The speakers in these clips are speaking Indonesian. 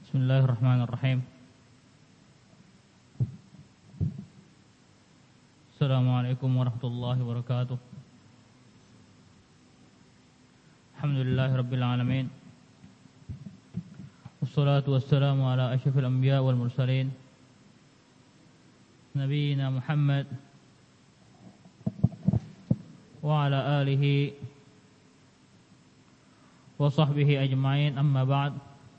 Bismillahirrahmanirrahim. Assalamualaikum warahmatullahi wabarakatuh. Alhamdulillahirabbil alamin. Wassalatu wassalamu ala asyrafil anbiya wal mursalin. Nabiyyina Muhammad wa ala alihi wa sahbihi ajma'in, amma ba'd.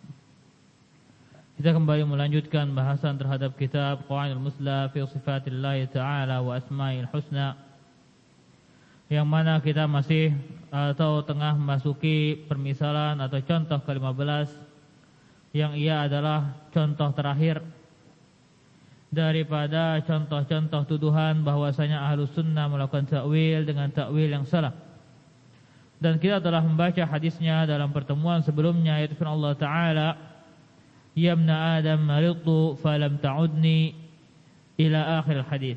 Kita kembali melanjutkan bahasan terhadap kitab Qawaidul Musla fi Sifatillah Ta'ala wa Asma'il Husna, yang mana kita masih atau tengah memasuki permisalan atau contoh ke-15, yang ia adalah contoh terakhir daripada contoh-contoh tuduhan bahwasanya Ahlus Sunnah melakukan takwil dengan takwil yang salah. Dan kita telah membaca hadisnya dalam pertemuan sebelumnya, yaitu firman Allah Ta'ala, Ya ibna Adam maridtu falam ta'udni, ila akhir hadis.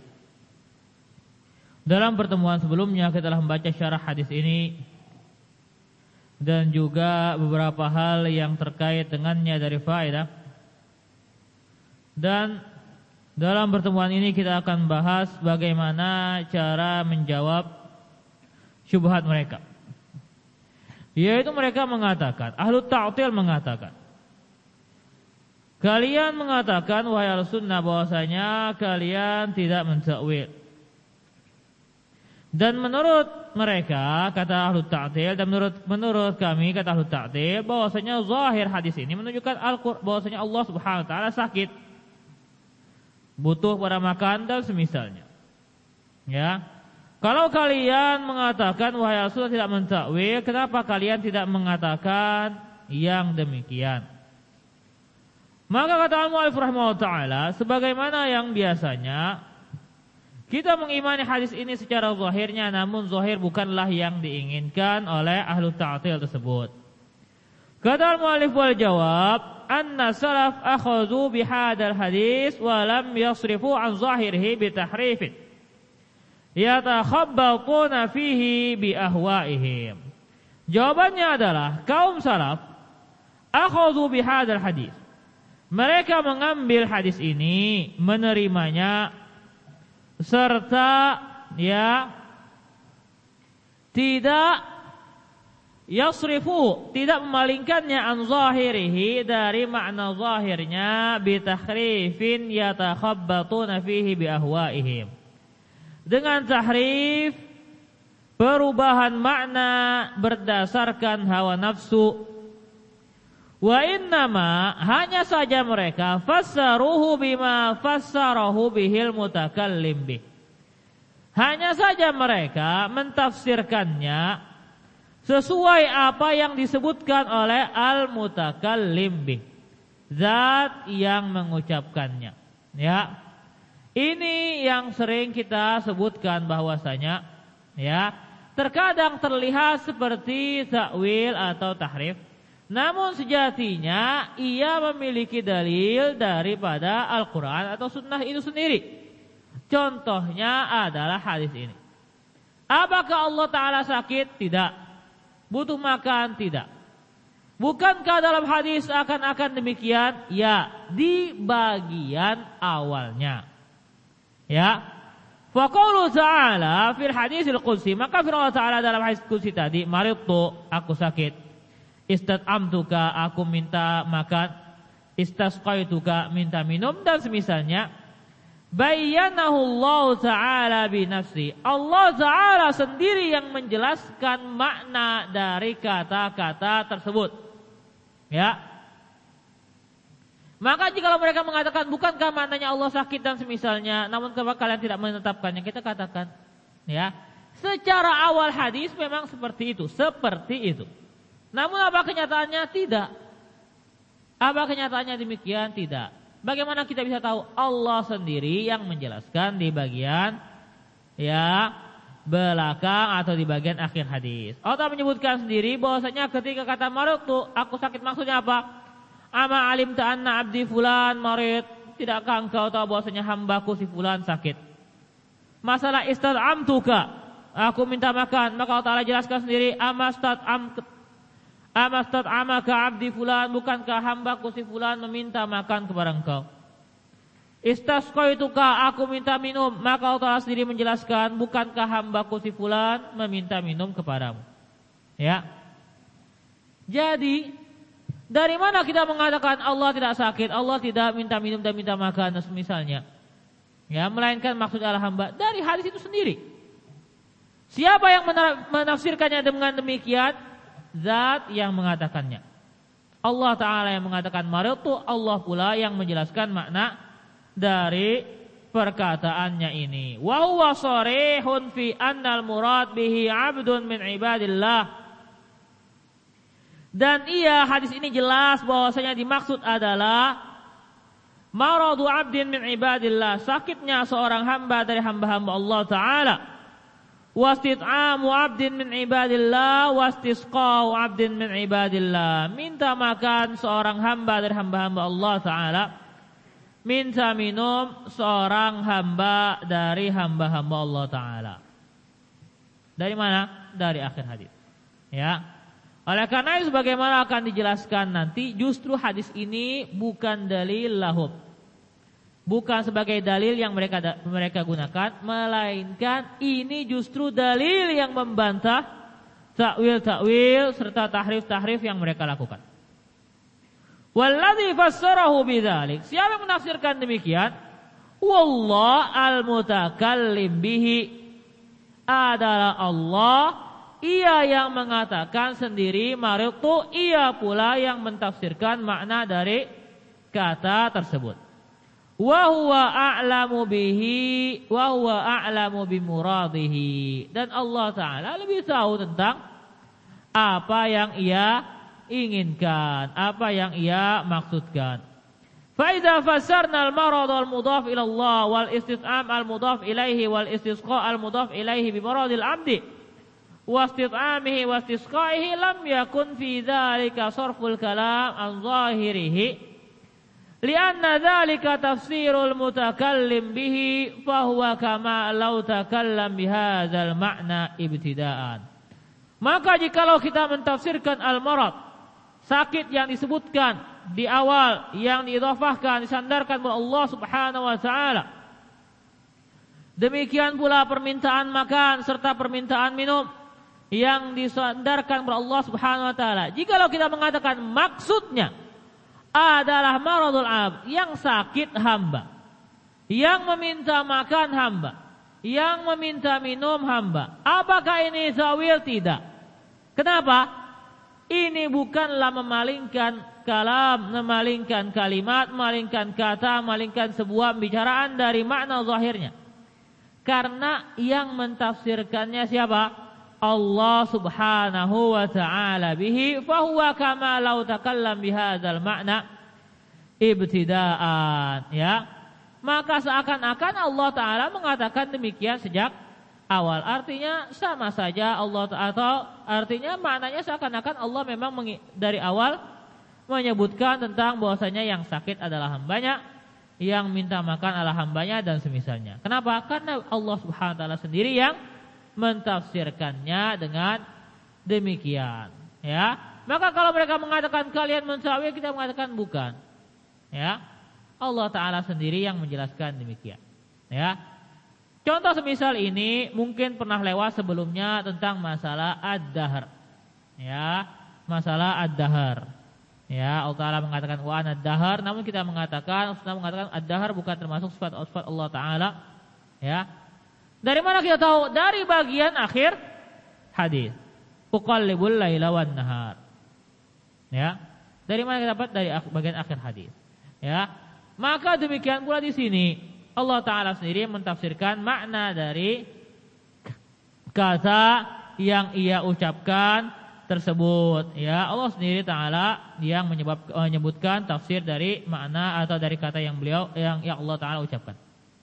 Dalam pertemuan sebelumnya kita telah membaca syarah hadis ini dan juga beberapa hal yang terkait dengannya dari faedah. Dan dalam pertemuan ini kita akan bahas bagaimana cara menjawab syubhat mereka. Yaitu mereka mengatakan, Ahlu Ta'til mengatakan, kalian mengatakan wahai Ahlussunnah bahwasanya kalian tidak mentakwil. Dan menurut mereka, kata Ahlu Ta'til, dan menurut kami, kata Ahlu Ta'til, bahwasanya zahir hadis ini menunjukkan bahwasanya Allah Subhanahu wa taala sakit, butuh pada makan dan semisalnya. Ya. Kalau kalian mengatakan wahai Ahlussunnah tidak mentakwil, kenapa kalian tidak mengatakan yang demikian? Maka kata al-mu'allif rahimahullah ta'ala, sebagaimana yang biasanya kita mengimani hadis ini secara zahirnya, namun zahir bukanlah yang diinginkan oleh Ahlu Ta'til tersebut. Kata al-mu'allif wal jawab, anna salaf akhadhu bihadal hadis wa lam yasrifu an zahirihi bitahrifin yatakhabbatuna fihi bi ahwaihim. Jawabannya adalah kaum salaf akhadhu bihadal hadis, mereka mengambil hadis ini, menerimanya, serta tidak yasrifu, tidak memalingkannya an zahirihi, dari makna zahirnya, bitahrifin yatakhabbatuna fihi bi ahwaihim, dengan tahrif, perubahan makna berdasarkan hawa nafsu. Wa innama, hanya saja mereka, fassaruhu bima fassarahu bihil mutakallim bih, hanya saja mereka mentafsirkannya sesuai apa yang disebutkan oleh al-mutakallim bih, zat yang mengucapkannya. Ya, ini yang sering kita sebutkan bahwasanya terkadang terlihat seperti takwil atau tahrif, namun sejatinya ia memiliki dalil daripada Al-Quran atau Sunnah itu sendiri. Contohnya adalah hadis ini. Apakah Allah Ta'ala sakit? Tidak. Butuh makan? Tidak. Bukankah dalam hadis akan demikian? Ya, di bagian awalnya. Ya. Fa qaulu ta'ala fil hadisil qudsi, maka firman Allah Ta'ala dalam hadis qudsi tadi, maridtu, aku sakit. Istad'amtuka, aku minta makan. Istasqaituka, minta minum, dan semisalnya. Bayyanahu Allah Ta'ala binafsi, Allah Ta'ala sendiri yang menjelaskan makna dari kata-kata tersebut. Ya. Maka jika mereka mengatakan bukankah maknanya Allah sakit dan semisalnya, namun kenapa kalian tidak menetapkannya, kita katakan, ya, secara awal hadis memang seperti itu. Namun apa kenyataannya? Tidak. Apa kenyataannya demikian? Tidak. Bagaimana kita bisa tahu? Allah sendiri yang menjelaskan di bagian belakang atau di bagian akhir hadis. Allah menyebutkan sendiri bahwasanya ketika kata maridtu, aku sakit, maksudnya apa? Ama alim ta'anna abdi fulan marid, tidakkah engkau tahu bahwasanya hambaku si fulan sakit? Masalah istad'amtuka, aku minta makan, maka Allah Ta'ala jelaskan sendiri, Amastad'amaka 'abdi fulan, bukankah hambaku si fulan meminta makan kepada engkau? Istasqaituka, aku minta minum, maka Allah Ta'ala sendiri menjelaskan, bukankah hambaku si fulan meminta minum kepadamu? Ya. Jadi dari mana kita mengatakan Allah tidak sakit, Allah tidak minta minum dan minta makan dan semisalnya? Ya, melainkan maksud Allah hamba dari hadis itu sendiri. Siapa yang menafsirkannya dengan demikian? Zat yang mengatakannya. Allah Ta'ala yang mengatakan maridtu, Allah pula yang menjelaskan makna dari perkataannya ini. Wa huwa sharihun fi annal murad bihi 'abdun min ibadillah. Dan hadis ini jelas bahwasanya dimaksud adalah maradu 'abdin min ibadillah, sakitnya seorang hamba dari hamba-hamba Allah Ta'ala. Wastit'amu 'abdin min ibadillah, wastisqa'u 'abdin min ibadillah, minta makan seorang hamba dari hamba-hamba Allah Ta'ala, minta minum seorang hamba dari hamba-hamba Allah Ta'ala. Dari mana? Dari akhir hadis. Ya. Oleh karena itu sebagaimana akan dijelaskan nanti, justru hadis ini bukan dalil lahum, bukan sebagai dalil yang mereka gunakan, melainkan ini justru dalil yang membantah takwil-takwil serta tahrif-tahrif yang mereka lakukan. Walladzi fassarahu bidzalik, siapa yang menafsirkan demikian? Wallah al-mutakallim bihi, adalah Allah, ia yang mengatakan sendiri maridtu, ia pula yang mentafsirkan makna dari kata tersebut. Wa huwa a'lamu bihi wa huwa a'lamu bimuradihi, dan Allah Ta'ala lebih tahu tentang apa yang ia inginkan, apa yang ia maksudkan. Fa idza fassarna al-marad al-mudhaf ila Allah wal istit'am al-mudhaf ilaihi wal istisqa al-mudhaf ilaihi bi muradil 'abdi wa istit'amihi wa istisqaihi, lam yakun fi dzalika sarful kalam an zahirihi, lianna dzalika tafsirul mutakallim bihi fahuwa kama law takallam bihadzal ma'na ibtidaan. Maka jikalau kita mentafsirkan al-marad, sakit yang disebutkan di awal, yang diidhafahkan, disandarkan kepada Allah Subhanahu wa taala, demikian pula permintaan makan serta permintaan minum yang disandarkan kepada Allah Subhanahu wa taala, jikalau kita mengatakan maksudnya adalah maradul 'abd, yang sakit hamba, yang meminta makan hamba, yang meminta minum hamba, apakah ini ta'wil? Tidak. Kenapa? Ini bukanlah memalingkan kalam, memalingkan kalimat, memalingkan kata, memalingkan sebuah pembicaraan dari makna zahirnya. Karena yang mentafsirkannya siapa? Allah Subhanahu wa ta'ala bihi, fahuwa kama law takallam bihadzal ma'na ibtidaan. Ya. Maka seakan-akan Allah Ta'ala mengatakan demikian sejak awal. Artinya sama saja Allah Ta'ala, atau artinya maknanya seakan-akan Allah memang dari awal menyebutkan tentang bahwasanya yang sakit adalah hambanya, yang minta makan adalah hambanya dan semisalnya. Kenapa? Karena Allah Subhanahu wa ta'ala sendiri yang mentafsirkannya dengan demikian. Ya. Maka kalau mereka mengatakan kalian mentawil, kita mengatakan bukan. Ya. Allah Ta'ala sendiri yang menjelaskan demikian. Ya. Contoh semisal ini mungkin pernah lewat sebelumnya tentang masalah ad-dahr. Ya, masalah ad-dahr. Ya, Allah Ta'ala mengatakan wa ad-dahr, namun kita mengatakan ad-dahr bukan termasuk sifat Allah Ta'ala. Ya. Dari mana kita tahu? Dari bagian akhir hadis. Uqallibul laila wan nahar. Ya. Dari mana kita dapat? Dari bagian akhir hadis. Ya. Maka demikian pula di sini Allah Ta'ala sendiri mentafsirkan makna dari kata yang ia ucapkan tersebut. Ya, Allah sendiri Ta'ala yang menyebutkan tafsir dari makna atau dari kata yang Allah Ta'ala ucapkan.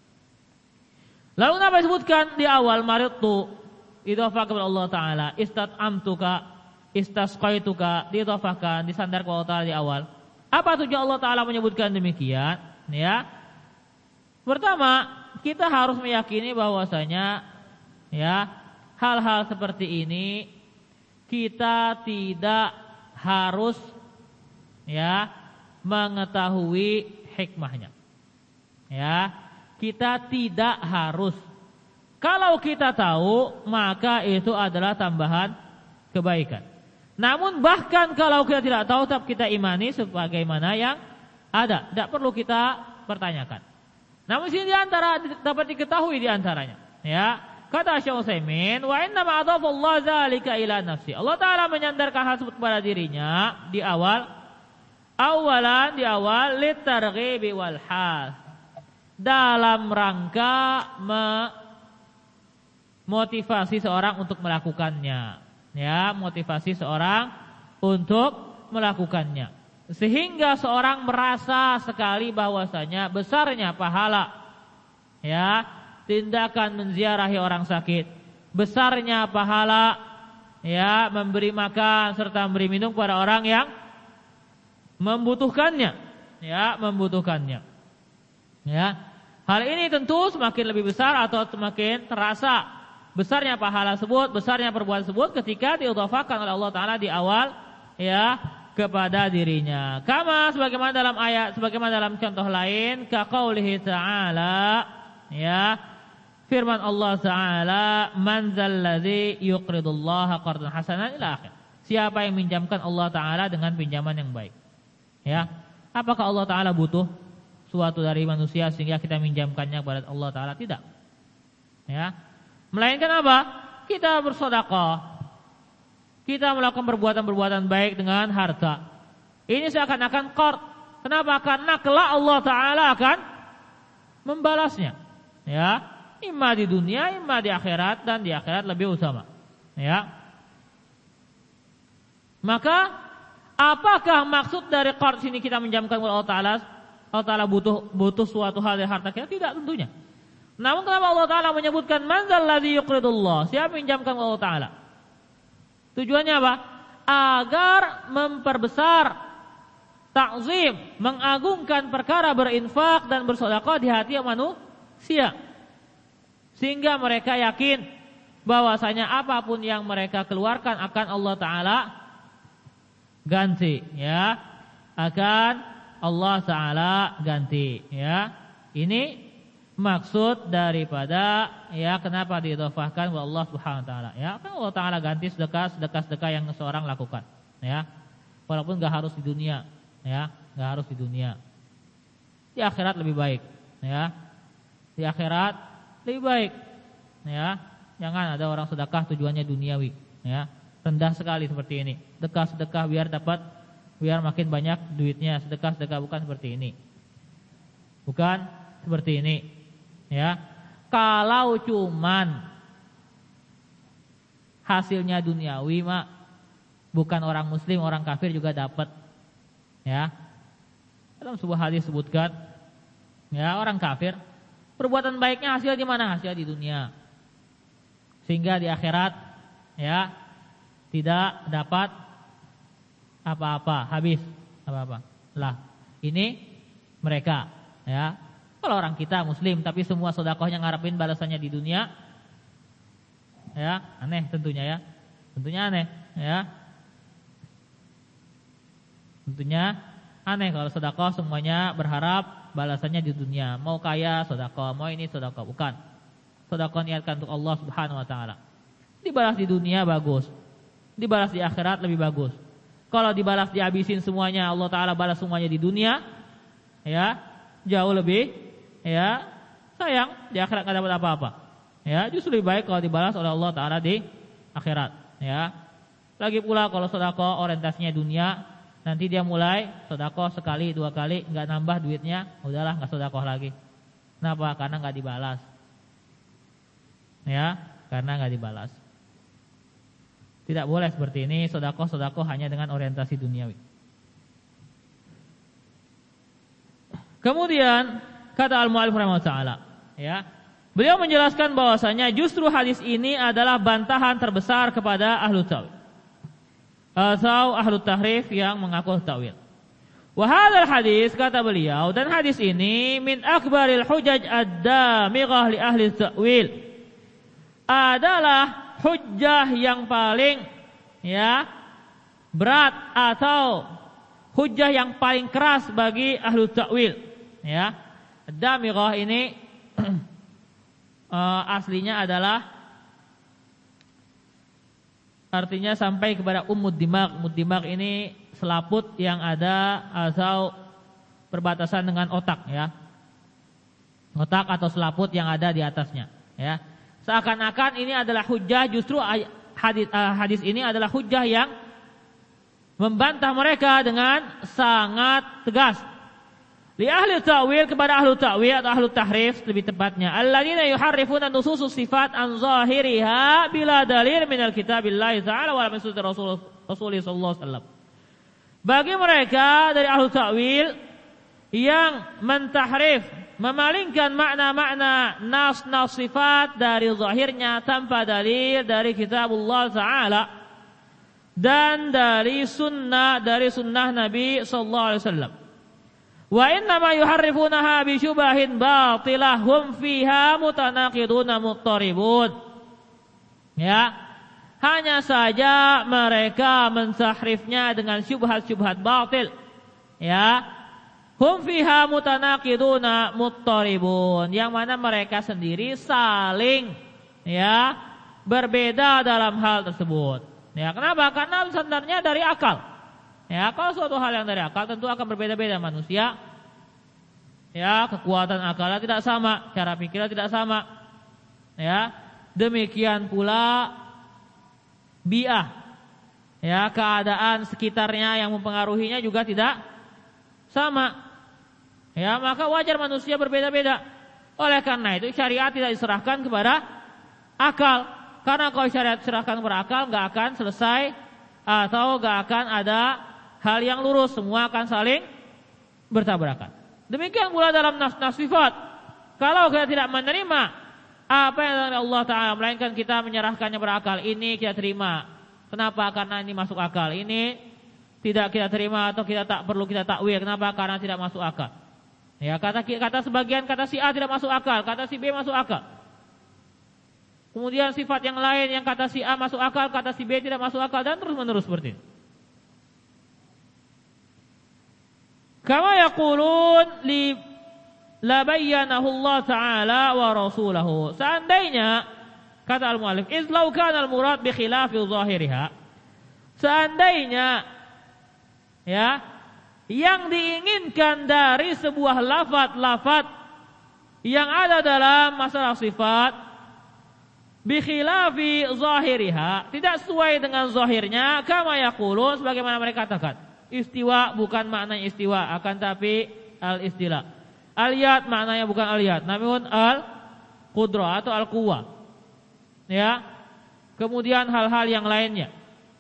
Lalu apa disebutkan di awal maridtu idhafah kepada Allah Ta'ala, istat'amtuka, istasqaituka diidhafahkan, disandar kepada Allah Ta'ala di awal. Apa tujuan Allah Ta'ala menyebutkan demikian? Ya. Pertama, kita harus meyakini bahwasanya ya, hal-hal seperti ini kita tidak harus ya mengetahui hikmahnya. Ya, kita tidak harus. Kalau kita tahu, maka itu adalah tambahan kebaikan. Namun bahkan kalau kita tidak tahu, tetap kita imani sebagaimana yang ada. Tidak perlu kita pertanyakan. Namun sini diantara dapat diketahui diantaranya. Ya, kata Syekh Utsaimin, wa inna ma adhafa Allah zalika ila nafsi. Allah Taala menyandarkan hal tersebut kepada dirinya di awal litarghibi wal hal, dalam rangka motivasi seorang untuk melakukannya. Ya, motivasi seorang untuk melakukannya. Sehingga seorang merasa sekali bahwasanya besarnya pahala ya tindakan menziarahi orang sakit, besarnya pahala ya memberi makan serta memberi minum kepada orang yang membutuhkannya, ya membutuhkannya. Ya, hal ini tentu semakin lebih besar atau semakin terasa besarnya pahala tersebut, besarnya perbuatan tersebut ketika diidhafahkan oleh Allah Taala di awal ya kepada dirinya. Kama sebagaimana dalam ayat, sebagaimana dalam contoh lain, ka qaulihi ta'ala ya, firman Allah Ta'ala, man zalladzi yuqridullaha qardan hasanan ila akhir. Siapa yang minjamkan Allah Ta'ala dengan pinjaman yang baik. Ya, apakah Allah Ta'ala butuh suatu dari manusia sehingga kita minjamkannya kepada Allah Ta'ala? Tidak. Ya, melainkan apa? Kita bersedekah, kita melakukan perbuatan-perbuatan baik dengan harta. Ini seakan-akan qard. Kenapa? Karena kelak Allah Ta'ala akan membalasnya. Ya, imma di dunia, imma di akhirat, dan di akhirat lebih utama. Ya. Maka apakah maksud dari qard sini kita menjamkan kepada Allah Ta'ala? Allah Ta'ala butuh suatu hal dari harta kita? Tidak tentunya. Namun kenapa Allah Ta'ala menyebutkan man zalladzi yuqridullah? Siapa menjamkan kepada Allah Ta'ala? Tujuannya apa? Agar memperbesar, ta'zim, mengagungkan perkara berinfak dan bersedekah di hati manusia, sehingga mereka yakin bahwasanya apapun yang mereka keluarkan akan Allah Ta'ala ganti, ya, akan Allah Ta'ala ganti, ya. Ini maksud daripada ya kenapa diidhafahkan kepada Allah Subhanahu wa taala. Ya, kan Allah Taala ganti sedekah yang seorang lakukan, ya. Walaupun enggak harus di dunia, ya, enggak harus di dunia. Di akhirat lebih baik, ya. Di akhirat lebih baik, ya. Jangan ada orang sedekah tujuannya duniawi, ya. Rendah sekali seperti ini. Sedekah biar makin banyak duitnya. Sedekah bukan seperti ini. Bukan seperti ini. Ya, kalau cuman hasilnya duniawi mak, bukan orang muslim, orang kafir juga dapat. Ya, dalam sebuah hadis sebutkan, ya orang kafir perbuatan baiknya hasil di mana? Hasil di dunia, sehingga di akhirat ya tidak dapat apa-apa, habis apa-apa. Lah, ini mereka ya. Kalau orang kita muslim tapi semua sedekahnya ngarepin balasannya di dunia, ya aneh tentunya ya. Tentunya aneh, ya. Tentunya aneh kalau sedekah semuanya berharap balasannya di dunia. Mau kaya sedekah, mau ini sedekah, bukan. Sedekah niatkan untuk Allah Subhanahu wa taala. Dibalas di dunia bagus. Dibalas di akhirat lebih bagus. Kalau dibalas dihabisin semuanya, Allah Taala balas semuanya di dunia, ya jauh lebih ya sayang, di akhirat enggak dapat apa-apa. Ya, justru lebih baik kalau dibalas oleh Allah Taala di akhirat, ya. Lagi pula kalau sedekah orientasinya dunia, nanti dia mulai sedekah sekali, dua kali enggak nambah duitnya, udahlah enggak sedekah lagi. Kenapa? Karena enggak dibalas. Ya, karena enggak dibalas. Tidak boleh seperti ini, sedekah hanya dengan orientasi duniawi. Kemudian kata al-mu'allif rahimahullah ta'ala, ya. Beliau menjelaskan bahwasanya justru hadis ini adalah bantahan terbesar kepada ahlu ta'wil atau ahlu tahrif yang mengaku ta'wil. Wa hadzal hadis, kata beliau, dan hadis ini min akbaril hujaj ad-damighah li ahli ta'wil, adalah hujjah yang paling ya berat atau hujjah yang paling keras bagi ahlu ta'wil. Ya, ad-damighah ini aslinya adalah artinya sampai kepada ummud dimag. Ummud dimag ini selaput yang ada atau perbatasan dengan otak, ya. Otak atau selaput yang ada di atasnya, ya. Seakan-akan ini adalah hujjah, justru hadis ini adalah hujjah yang membantah mereka dengan sangat tegas. Li ahli ta'wil, kepada ahli ta'wil atau ahli tahrif lebih tepatnya, alladzina yuharrifuna nususus sifat an zahiriha bila dalil minal kitabillahi ta'ala wa min sunnati Rasulullah sallallahu alaihi wasallam. Bagi mereka dari ahli ta'wil yang mentahrif, memalingkan makna-makna nas sifat dari zahirnya tanpa dalil dari kitabullah ta'ala dan dari sunnah Nabi sallallahu alaihi wasallam. Wa inna ma yuharrifunaha bi syubahin batilah hum fiha mutanaqiduna muttaribun. Ya, hanya saja mereka mensahrifnya dengan syubhat-syubhat batil. Ya, hum fiha mutanaqiduna muttaribun, yang mana mereka sendiri saling, ya, berbeda dalam hal tersebut. Ya, kenapa? Karena sebenarnya dari akal. Ya, kalau suatu hal yang dari akal tentu akan berbeda-beda manusia. Ya, kekuatan akalnya tidak sama, cara pikirnya tidak sama. Ya, demikian pula bi'ah. Ya, keadaan sekitarnya yang mempengaruhinya juga tidak sama. Ya, maka wajar manusia berbeda-beda. Oleh karena itu syariat tidak diserahkan kepada akal. Karena kalau syariat diserahkan kepada akal, nggak akan selesai atau nggak akan ada hal yang lurus, semua akan saling bertabrakan. Demikian pula dalam nas-nas sifat. Kalau kita tidak menerima apa yang dari Allah Ta'ala, melainkan kita menyerahkannya berakal, ini kita terima. Kenapa? Karena ini masuk akal. Ini tidak kita terima atau kita tak perlu kita takwil. Kenapa? Karena tidak masuk akal. Ya, kata sebagian, kata si A tidak masuk akal, kata si B masuk akal. Kemudian sifat yang lain yang kata si A masuk akal, kata si B tidak masuk akal, dan terus menerus seperti ini. Kama yaqulun li la bayyanahu Allah Ta'ala wa rasulahu. Seandainya, kata al-mu'allif, iz law kana al-murad bi khilafi zahiriha. Seandainya, ya, yang diinginkan dari sebuah lafaz yang ada dalam masalah sifat bi khilafi zahiriha, tidak sesuai dengan zahirnya, kama yaqulun, sebagaimana mereka katakan. Istiwa bukan maknanya istiwa, akan tapi al-istila. Al-yad maknanya bukan al-yad, namun al-qudrah atau al-quwwah. Ya. Kemudian hal-hal yang lainnya.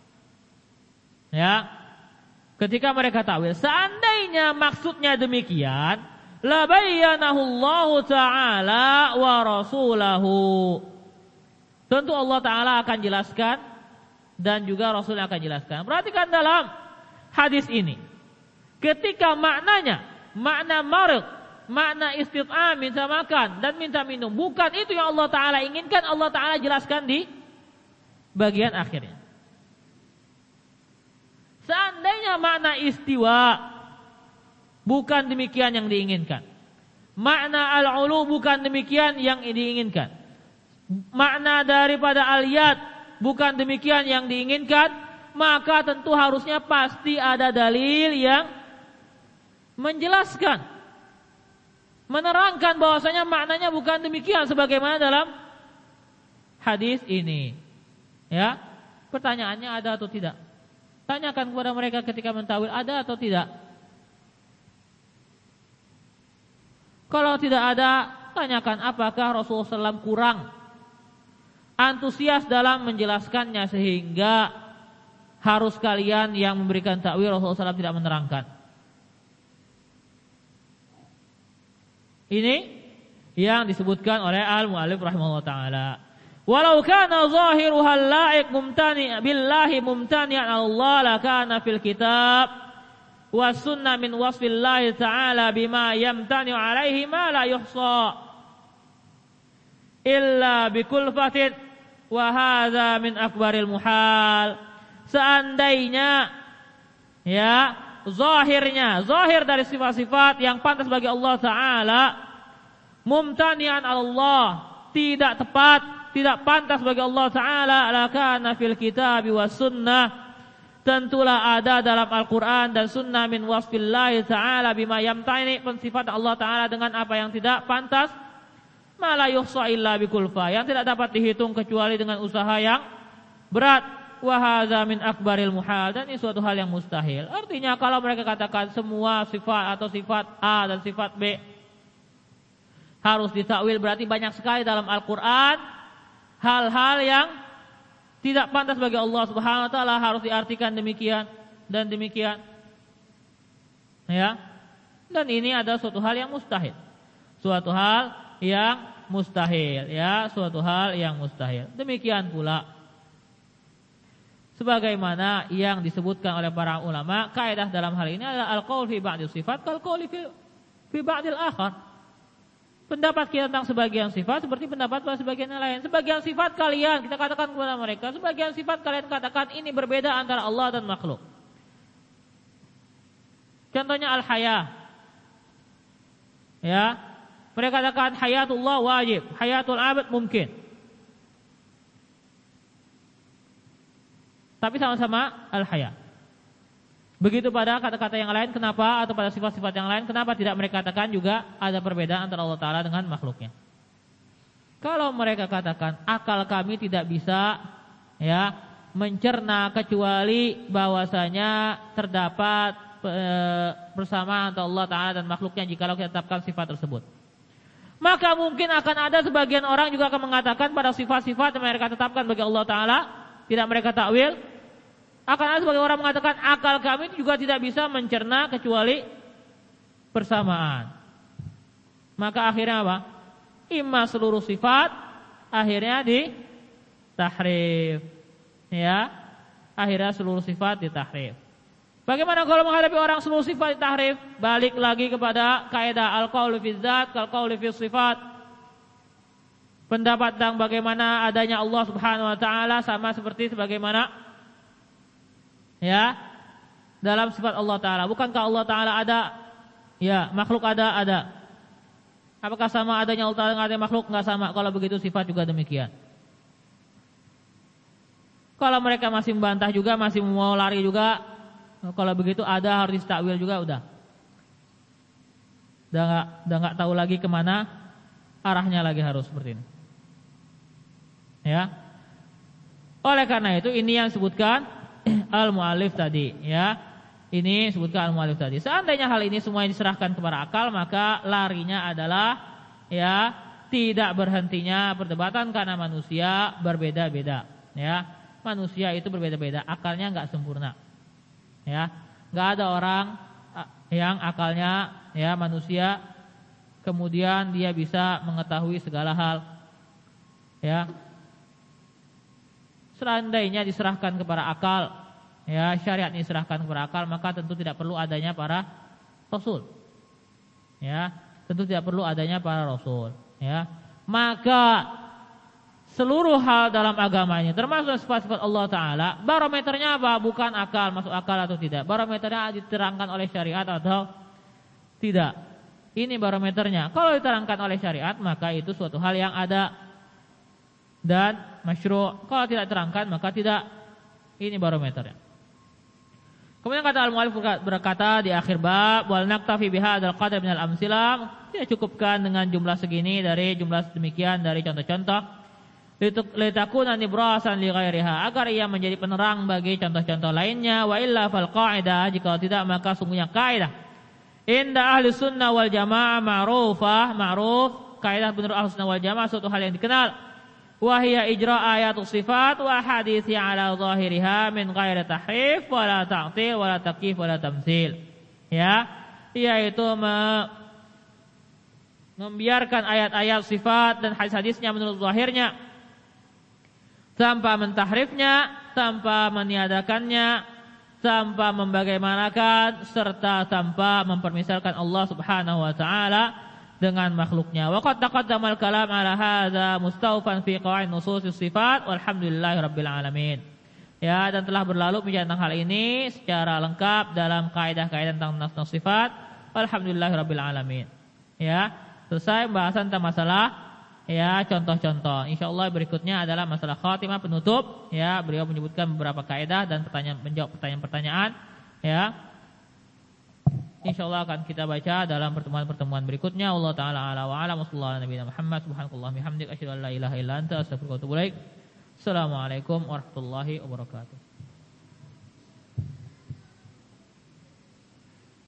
Ya. Ketika mereka takwil, seandainya maksudnya demikian, la bayyanahu Allah Ta'ala wa rasulahu. Tentu Allah Ta'ala akan jelaskan dan juga Rasul akan jelaskan. Perhatikan dalam hadis ini, ketika maknanya, makna marq, makna istit'am, minta makan dan minta minum, bukan itu yang Allah Ta'ala inginkan, Allah Ta'ala jelaskan di bagian akhirnya. Seandainya makna istiwa bukan demikian yang diinginkan, makna al-ulu bukan demikian yang diinginkan, makna daripada al-yad bukan demikian yang diinginkan, maka tentu harusnya pasti ada dalil yang menjelaskan, menerangkan bahwasanya maknanya bukan demikian sebagaimana dalam hadis ini. Ya, pertanyaannya ada atau tidak? Tanyakan kepada mereka ketika mentawil, ada atau tidak? Kalau tidak ada, tanyakan apakah Rasulullah SAW kurang antusias dalam menjelaskannya sehingga harus kalian yang memberikan takwil, Rasulullah SAW tidak menerangkan. Ini yang disebutkan oleh al-mu'allif rahimahullah ta'ala. Walau kana zahiruha al-la'iq mumtani' billahi mumtani'an Allah lakana fil kitab was sunnah min wasfillahi ta'ala bima yamtani'u alaihi ma la yuhsa illa bikulfatin wa hadza min akbaril muhal. Seandainya ya, zahir dari sifat-sifat yang pantas bagi Allah Ta'ala, mumtani'an Allah, tidak tepat, tidak pantas bagi Allah Ta'ala, lakana fil kitab was sunnah, tentulah ada dalam Al-Quran dan sunnah min wasfillahi Ta'ala bima yamtani, pensifat Allah Ta'ala dengan apa yang tidak pantas, ma la yuhsa illa bikulfa, yang tidak dapat dihitung kecuali dengan usaha yang berat. Wa hadza min akbaril muhal, dan ini suatu hal yang mustahil. Artinya kalau mereka katakan semua sifat atau sifat A dan sifat B harus ditakwil, berarti banyak sekali dalam Al-Qur'an hal-hal yang tidak pantas bagi Allah Subhanahu wa taala harus diartikan demikian dan demikian. Ya. Dan ini adalah suatu hal yang mustahil. Suatu hal yang mustahil, ya, suatu hal yang mustahil. Demikian pula sebagaimana yang disebutkan oleh para ulama, kaidah dalam hal ini adalah al-qaul fi ba'dil sifat kal qauli fi ba'dil akhar. Pendapat kita tentang sebagian sifat seperti pendapat pada sebagian yang lain. Sebagian sifat kalian, kita katakan kepada mereka, sebagian sifat kalian katakan ini berbeda antara Allah dan makhluk. Contohnya al-haya. Ya. Mereka katakan hayatullah wajib, hayatul abad mungkin. Tapi sama-sama al-haya. Begitu pada kata-kata yang lain, kenapa, atau pada sifat-sifat yang lain, kenapa tidak mereka katakan juga ada perbedaan antara Allah Ta'ala dengan makhluknya? Kalau mereka katakan akal kami tidak bisa, ya, mencerna kecuali bahwasanya terdapat persamaan antara Allah Ta'ala dan makhluknya jikalau kita tetapkan sifat tersebut, maka mungkin akan ada sebagian orang juga akan mengatakan pada sifat-sifat yang mereka tetapkan bagi Allah Ta'ala tidak mereka takwil, akan ada sebagian orang mengatakan akal kami juga tidak bisa mencerna kecuali persamaan. Maka akhirnya apa? Imma seluruh sifat akhirnya ditahrif, ya, akhirnya seluruh sifat ditahrif. Bagaimana kalau menghadapi orang seluruh sifat ditahrif? Balik lagi kepada kaidah al-qaulu fi dzat kal qauli fi sifat. Pendapat tentang bagaimana adanya Allah Subhanahu wa taala sama seperti sebagaimana, ya, dalam sifat Allah Ta'ala. Bukankah Allah Ta'ala ada? Ya, makhluk ada. Apakah sama adanya Allah Ta'ala dengan adanya makhluk? Enggak sama. Kalau begitu sifat juga demikian. Kalau mereka masih membantah juga, masih mau lari juga, kalau begitu ada harus ditakwil juga, udah enggak tahu lagi kemana arahnya lagi harus seperti ini. Ya. Oleh karena itu ini yang disebutkan al-mu'allif tadi, ya. Ini disebutkan al-mu'allif tadi. Seandainya hal ini semua diserahkan kepada akal, maka larinya adalah, ya, tidak berhentinya perdebatan karena manusia berbeda-beda, ya. Manusia itu berbeda-beda, akalnya enggak sempurna. Ya. Enggak ada orang yang akalnya, ya, manusia kemudian dia bisa mengetahui segala hal. Ya. Seandainya diserahkan kepada akal, ya, syariat ini diserahkan kepada akal, maka tentu tidak perlu adanya para rasul. Ya, tentu tidak perlu adanya para rasul, ya. Maka seluruh hal dalam agama ini termasuk sifat-sifat Allah Ta'ala, barometernya apa? Bukan akal, masuk akal atau tidak. Barometernya diterangkan oleh syariat atau tidak. Ini barometernya. Kalau diterangkan oleh syariat, maka itu suatu hal yang ada dan masyru'. Kalau tidak terangkan maka tidak. Ini barometernya. Kemudian kata al-mu'allif berkata di akhir bab, wal naktafi bihadzal qadar minal amsilah, dia cukupkan dengan jumlah segini dari jumlah demikian dari contoh-contoh, litakuna nibrasan li ghairiha, agar ia menjadi penerang bagi contoh-contoh lainnya. Wa illa fal qaidah, jika tidak maka sungguhnya kaidah inda ahli sunnah wal jamaah ma'ruf, kaidah menurut ahli sunnah wal jamaah suatu hal yang dikenal. Wahia ijra ayatus sifat wa hadithi ala zahiriha min ghairi tahrif wala ta'til wala takyif wala tamtsil. Ya, yaitu membiarkan ayat-ayat sifat dan hadis-hadisnya menurut zahirnya tanpa mentahrifnya, tanpa meniadakannya, tanpa membagaimanakan, serta tanpa mempermisalkan Allah Subhanahu wa taala dengan makhluknya. Wa qad taqaddama al-kalam ala hadza mustawfan fi qawaid nusus sifat walhamdulillahirabbil alamin. Ya, dan telah berlalu pembicaraan tentang hal ini secara lengkap dalam kaidah-kaidah tentang nas-nas sifat. Alhamdulillahirabbil alamin. Ya, selesai pembahasan tentang masalah ya contoh-contoh. Insyaallah berikutnya adalah masalah khatimah penutup. Ya, beliau menyebutkan beberapa kaidah dan menjawab pertanyaan-pertanyaan. Ya, insyaallah akan kita baca dalam pertemuan-pertemuan berikutnya. Allah taala ala wa ala sallallahu alaihi Muhammad subhanallahi bihamdik asyhadu an la ilaha illa anta astaghfiruka wa atubu ilaik. Assalamualaikum warahmatullahi wabarakatuh.